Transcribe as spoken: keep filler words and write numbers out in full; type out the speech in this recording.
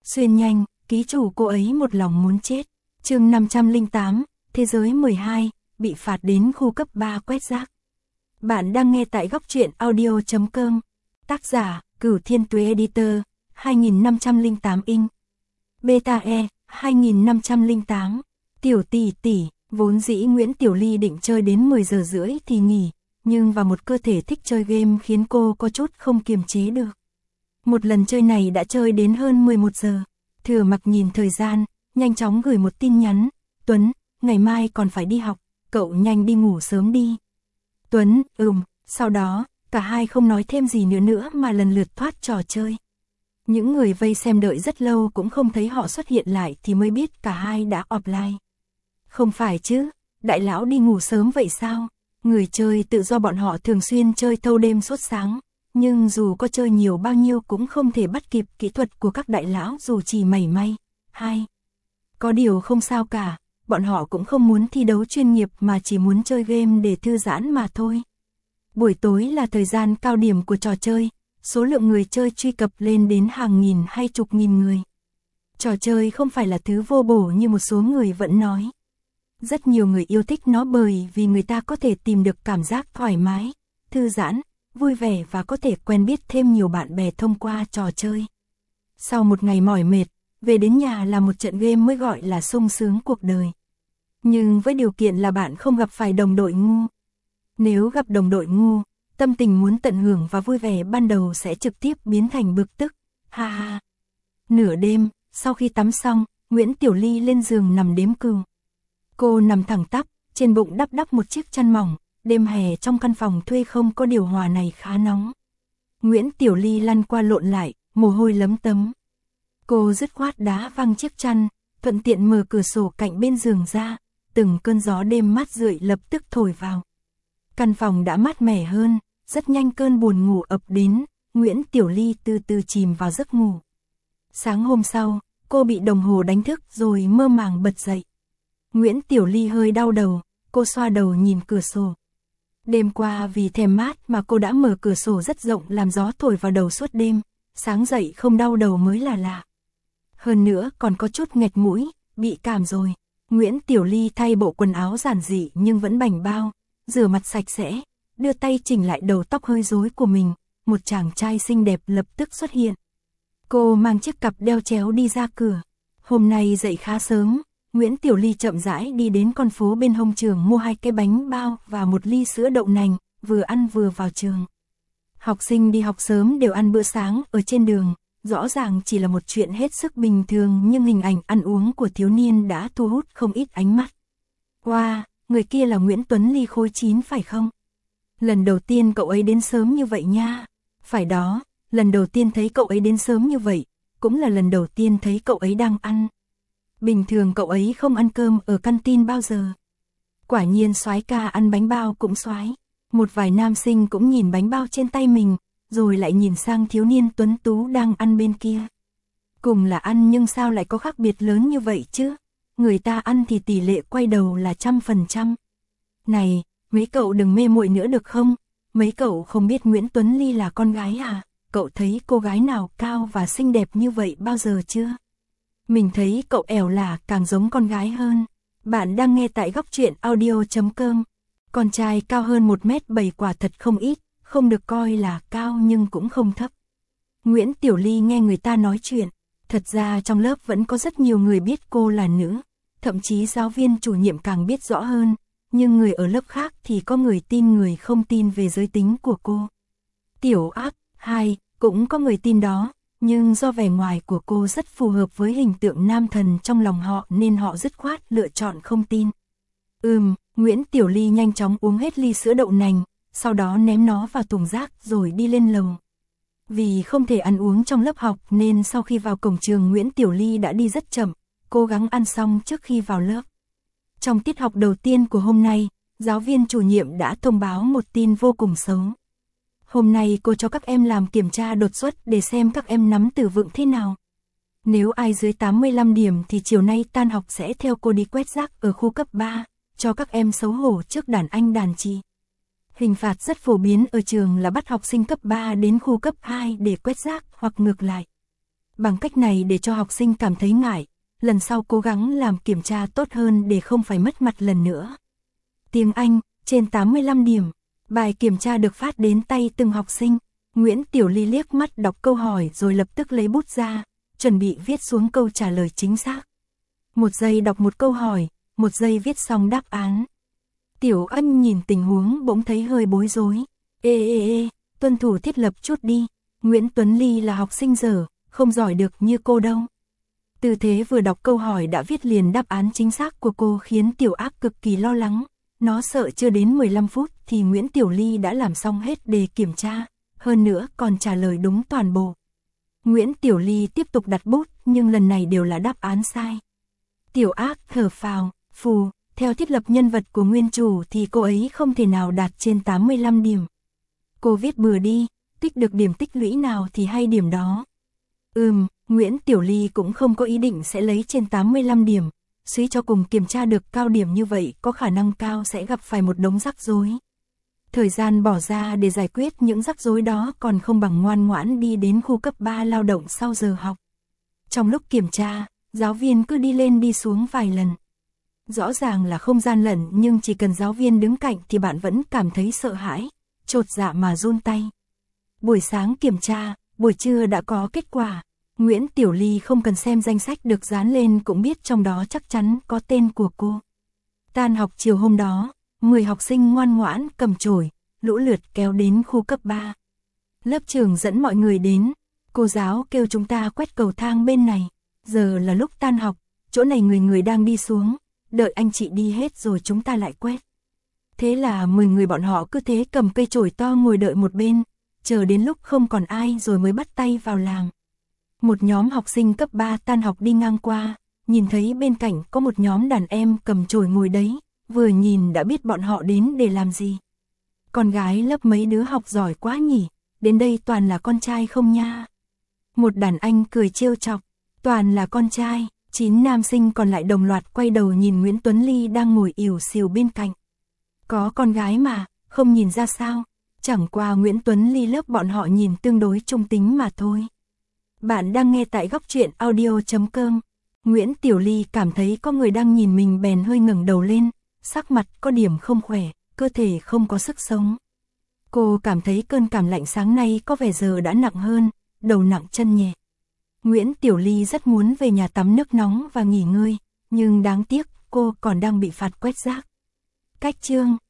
Xuyên nhanh, ký chủ cô ấy một lòng muốn chết. Chương năm trăm lẻ tám, thế giới mười hai, bị phạt đến khu cấp ba quét rác. Bạn đang nghe tại góc truyện audio chấm com. Tác giả, Cửu Thiên Tuế Editor, hai nghìn năm trăm lẻ tám inch. Beta E, hai nghìn năm trăm lẻ tám. Tiểu tỷ tỷ, vốn dĩ Nguyễn Tiểu Ly định chơi đến mười giờ rưỡi thì nghỉ, nhưng vào một cơ thể thích chơi game khiến cô có chút không kiềm chế được. Một lần chơi này đã chơi đến hơn mười một giờ. Thừa Mặc nhìn thời gian, nhanh chóng gửi một tin nhắn. Tuấn, ngày mai còn phải đi học, cậu nhanh đi ngủ sớm đi. Tuấn, ừm, sau đó, cả hai không nói thêm gì nữa nữa mà lần lượt thoát trò chơi. Những người vây xem đợi rất lâu cũng không thấy họ xuất hiện lại thì mới biết cả hai đã offline. Không phải chứ, đại lão đi ngủ sớm vậy sao? Người chơi tự do bọn họ thường xuyên chơi thâu đêm suốt sáng, nhưng dù có chơi nhiều bao nhiêu cũng không thể bắt kịp kỹ thuật của các đại lão dù chỉ mảy may. Hai. Có điều không sao cả, bọn họ cũng không muốn thi đấu chuyên nghiệp mà chỉ muốn chơi game để thư giãn mà thôi. Buổi tối là thời gian cao điểm của trò chơi, số lượng người chơi truy cập lên đến hàng nghìn hay chục nghìn người. Trò chơi không phải là thứ vô bổ như một số người vẫn nói. Rất nhiều người yêu thích nó bởi vì người ta có thể tìm được cảm giác thoải mái, thư giãn, vui vẻ và có thể quen biết thêm nhiều bạn bè thông qua trò chơi. Sau một ngày mỏi mệt, về đến nhà là một trận game mới gọi là sung sướng cuộc đời. Nhưng với điều kiện là bạn không gặp phải đồng đội ngu. Nếu gặp đồng đội ngu, tâm tình muốn tận hưởng và vui vẻ ban đầu sẽ trực tiếp biến thành bực tức. Ha ha. Nửa đêm, sau khi tắm xong, Nguyễn Tiểu Ly lên giường nằm đếm cừu. Cô nằm thẳng tắp, trên bụng đắp đắp một chiếc chăn mỏng, đêm hè trong căn phòng thuê không có điều hòa này khá nóng. Nguyễn Tiểu Ly lăn qua lộn lại, mồ hôi lấm tấm. Cô dứt khoát đá văng chiếc chăn, thuận tiện mở cửa sổ cạnh bên giường ra, từng cơn gió đêm mát rượi lập tức thổi vào. Căn phòng đã mát mẻ hơn, rất nhanh cơn buồn ngủ ập đến, Nguyễn Tiểu Ly từ từ chìm vào giấc ngủ. Sáng hôm sau, cô bị đồng hồ đánh thức rồi mơ màng bật dậy. Nguyễn Tiểu Ly hơi đau đầu, cô xoa đầu nhìn cửa sổ. Đêm qua vì thèm mát mà cô đã mở cửa sổ rất rộng làm gió thổi vào đầu suốt đêm, sáng dậy không đau đầu mới là lạ. Hơn nữa còn có chút nghẹt mũi, bị cảm rồi. Nguyễn Tiểu Ly thay bộ quần áo giản dị nhưng vẫn bảnh bao, rửa mặt sạch sẽ, đưa tay chỉnh lại đầu tóc hơi rối của mình, một chàng trai xinh đẹp lập tức xuất hiện. Cô mang chiếc cặp đeo chéo đi ra cửa. Hôm nay dậy khá sớm, Nguyễn Tiểu Ly chậm rãi đi đến con phố bên hông trường mua hai cái bánh bao và một ly sữa đậu nành, vừa ăn vừa vào trường. Học sinh đi học sớm đều ăn bữa sáng ở trên đường, rõ ràng chỉ là một chuyện hết sức bình thường nhưng hình ảnh ăn uống của thiếu niên đã thu hút không ít ánh mắt. Wow, người kia là Nguyễn Tuấn Ly khối chín phải không? Lần đầu tiên cậu ấy đến sớm như vậy nha. Phải đó, lần đầu tiên thấy cậu ấy đến sớm như vậy, cũng là lần đầu tiên thấy cậu ấy đang ăn. Bình thường cậu ấy không ăn cơm ở canteen bao giờ. Quả nhiên soái ca ăn bánh bao cũng soái. Một vài nam sinh cũng nhìn bánh bao trên tay mình, rồi lại nhìn sang thiếu niên tuấn tú đang ăn bên kia. Cùng là ăn nhưng sao lại có khác biệt lớn như vậy chứ? Người ta ăn thì tỷ lệ quay đầu là trăm phần trăm. Này, mấy cậu đừng mê muội nữa được không? Mấy cậu không biết Nguyễn Tuấn Ly là con gái à? Cậu thấy cô gái nào cao và xinh đẹp như vậy bao giờ chưa? Mình thấy cậu ẻo là càng giống con gái hơn. Bạn đang nghe tại góc truyện audio chấm com. Con trai cao hơn một mét bảy quả thật không ít, không được coi là cao nhưng cũng không thấp. Nguyễn Tiểu Ly nghe người ta nói chuyện, thật ra trong lớp vẫn có rất nhiều người biết cô là nữ, thậm chí giáo viên chủ nhiệm càng biết rõ hơn, nhưng người ở lớp khác thì có người tin người không tin về giới tính của cô. Tiểu áp, hai, cũng có người tin đó, nhưng do vẻ ngoài của cô rất phù hợp với hình tượng nam thần trong lòng họ nên họ dứt khoát lựa chọn không tin. Ừm, Nguyễn Tiểu Ly nhanh chóng uống hết ly sữa đậu nành, sau đó ném nó vào thùng rác rồi đi lên lầu. Vì không thể ăn uống trong lớp học nên sau khi vào cổng trường Nguyễn Tiểu Ly đã đi rất chậm, cố gắng ăn xong trước khi vào lớp. Trong tiết học đầu tiên của hôm nay, giáo viên chủ nhiệm đã thông báo một tin vô cùng xấu. Hôm nay cô cho các em làm kiểm tra đột xuất để xem các em nắm từ vựng thế nào. Nếu ai dưới tám mươi lăm điểm thì chiều nay tan học sẽ theo cô đi quét rác ở khu cấp ba, cho các em xấu hổ trước đàn anh đàn chị. Hình phạt rất phổ biến ở trường là bắt học sinh cấp ba đến khu cấp hai để quét rác hoặc ngược lại. Bằng cách này để cho học sinh cảm thấy ngại, lần sau cố gắng làm kiểm tra tốt hơn để không phải mất mặt lần nữa. Tiếng Anh, trên tám mươi lăm điểm. Bài kiểm tra được phát đến tay từng học sinh. Nguyễn Tiểu Ly liếc mắt đọc câu hỏi rồi lập tức lấy bút ra, chuẩn bị viết xuống câu trả lời chính xác. Một giây đọc một câu hỏi, một giây viết xong đáp án. Tiểu Ân nhìn tình huống bỗng thấy hơi bối rối. Ê ê ê, tuân thủ thiết lập chút đi. Nguyễn Tuấn Ly là học sinh dở, không giỏi được như cô đâu. Tư thế vừa đọc câu hỏi đã viết liền đáp án chính xác của cô khiến Tiểu Ác cực kỳ lo lắng. Nó sợ chưa đến mười lăm phút thì Nguyễn Tiểu Ly đã làm xong hết đề kiểm tra, hơn nữa còn trả lời đúng toàn bộ. Nguyễn Tiểu Ly tiếp tục đặt bút nhưng lần này đều là đáp án sai. Tiểu Ác thở phào, phù, theo thiết lập nhân vật của nguyên chủ thì cô ấy không thể nào đạt trên tám mươi lăm điểm. Cô viết bừa đi, tích được điểm tích lũy nào thì hay điểm đó. Ừm, Nguyễn Tiểu Ly cũng không có ý định sẽ lấy trên tám mươi lăm điểm, suy cho cùng kiểm tra được cao điểm như vậy có khả năng cao sẽ gặp phải một đống rắc rối. Thời gian bỏ ra để giải quyết những rắc rối đó còn không bằng ngoan ngoãn đi đến khu cấp ba lao động sau giờ học. Trong lúc kiểm tra, giáo viên cứ đi lên đi xuống vài lần. Rõ ràng là không gian lận nhưng chỉ cần giáo viên đứng cạnh thì bạn vẫn cảm thấy sợ hãi, chột dạ mà run tay. Buổi sáng kiểm tra, buổi trưa đã có kết quả. Nguyễn Tiểu Ly không cần xem danh sách được dán lên cũng biết trong đó chắc chắn có tên của cô. Tan học chiều hôm đó, mười học sinh ngoan ngoãn cầm chổi, lũ lượt kéo đến khu cấp ba. Lớp trưởng dẫn mọi người đến, cô giáo kêu chúng ta quét cầu thang bên này. Giờ là lúc tan học, chỗ này người người đang đi xuống, đợi anh chị đi hết rồi chúng ta lại quét. Thế là mười người bọn họ cứ thế cầm cây chổi to ngồi đợi một bên, chờ đến lúc không còn ai rồi mới bắt tay vào làm. Một nhóm học sinh cấp ba tan học đi ngang qua, nhìn thấy bên cạnh có một nhóm đàn em cầm chổi ngồi đấy, vừa nhìn đã biết bọn họ đến để làm gì. Con gái lớp mấy đứa học giỏi quá nhỉ, đến đây toàn là con trai không nha. Một đàn anh cười trêu chọc, toàn là con trai, chín nam sinh còn lại đồng loạt quay đầu nhìn Nguyễn Tuấn Ly đang ngồi ỉu xìu bên cạnh. Có con gái mà, không nhìn ra sao, chẳng qua Nguyễn Tuấn Ly lớp bọn họ nhìn tương đối trung tính mà thôi. Bạn đang nghe tại góc truyện audio chấm com. Nguyễn Tiểu Ly cảm thấy có người đang nhìn mình bèn hơi ngẩng đầu lên, sắc mặt có điểm không khỏe, cơ thể không có sức sống. Cô cảm thấy cơn cảm lạnh sáng nay có vẻ giờ đã nặng hơn, đầu nặng chân nhẹ. Nguyễn Tiểu Ly rất muốn về nhà tắm nước nóng và nghỉ ngơi, nhưng đáng tiếc cô còn đang bị phạt quét rác. Cách chương